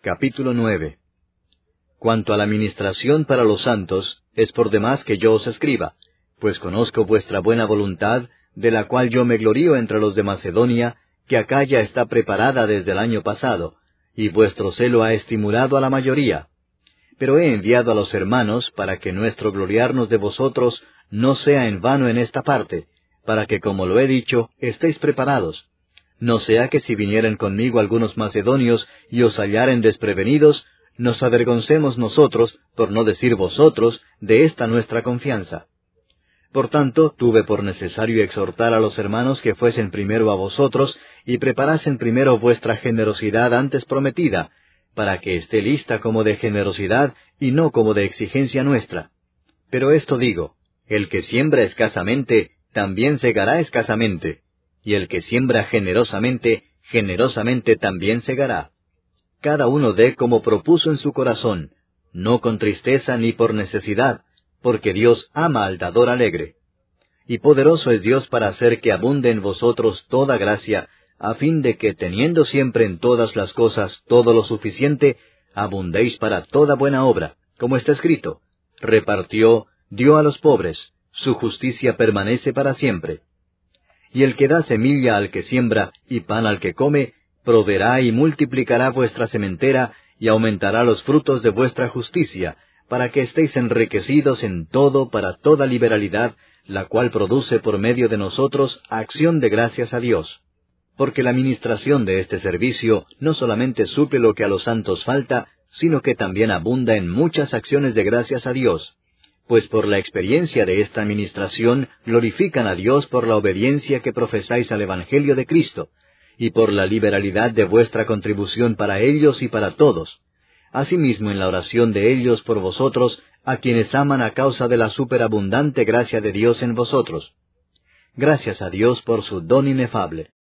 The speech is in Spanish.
Capítulo 9. Cuanto a la ministración para los santos, es por demás que yo os escriba, pues conozco vuestra buena voluntad, de la cual yo me glorío entre los de Macedonia, que acá ya está preparada desde el año pasado, y vuestro celo ha estimulado a la mayoría. Pero he enviado a los hermanos para que nuestro gloriarnos de vosotros no sea en vano en esta parte, para que, como lo he dicho, estéis preparados. No sea que si vinieren conmigo algunos macedonios y os hallaren desprevenidos, nos avergoncemos nosotros, por no decir vosotros, de esta nuestra confianza. Por tanto, tuve por necesario exhortar a los hermanos que fuesen primero a vosotros y preparasen primero vuestra generosidad antes prometida, para que esté lista como de generosidad y no como de exigencia nuestra. Pero esto digo, el que siembra escasamente, también segará escasamente, y el que siembra generosamente, generosamente también segará. Cada uno dé como propuso en su corazón, no con tristeza ni por necesidad, porque Dios ama al dador alegre. Y poderoso es Dios para hacer que abunde en vosotros toda gracia, a fin de que, teniendo siempre en todas las cosas todo lo suficiente, abundéis para toda buena obra, como está escrito, repartió, dio a los pobres, su justicia permanece para siempre. Y el que da semilla al que siembra y pan al que come, proveerá y multiplicará vuestra sementera y aumentará los frutos de vuestra justicia, para que estéis enriquecidos en todo para toda liberalidad, la cual produce por medio de nosotros acción de gracias a Dios. Porque la ministración de este servicio no solamente suple lo que a los santos falta, sino que también abunda en muchas acciones de gracias a Dios. Pues por la experiencia de esta administración glorifican a Dios por la obediencia que profesáis al Evangelio de Cristo, y por la liberalidad de vuestra contribución para ellos y para todos. Asimismo en la oración de ellos por vosotros, a quienes aman a causa de la superabundante gracia de Dios en vosotros. Gracias a Dios por su don inefable.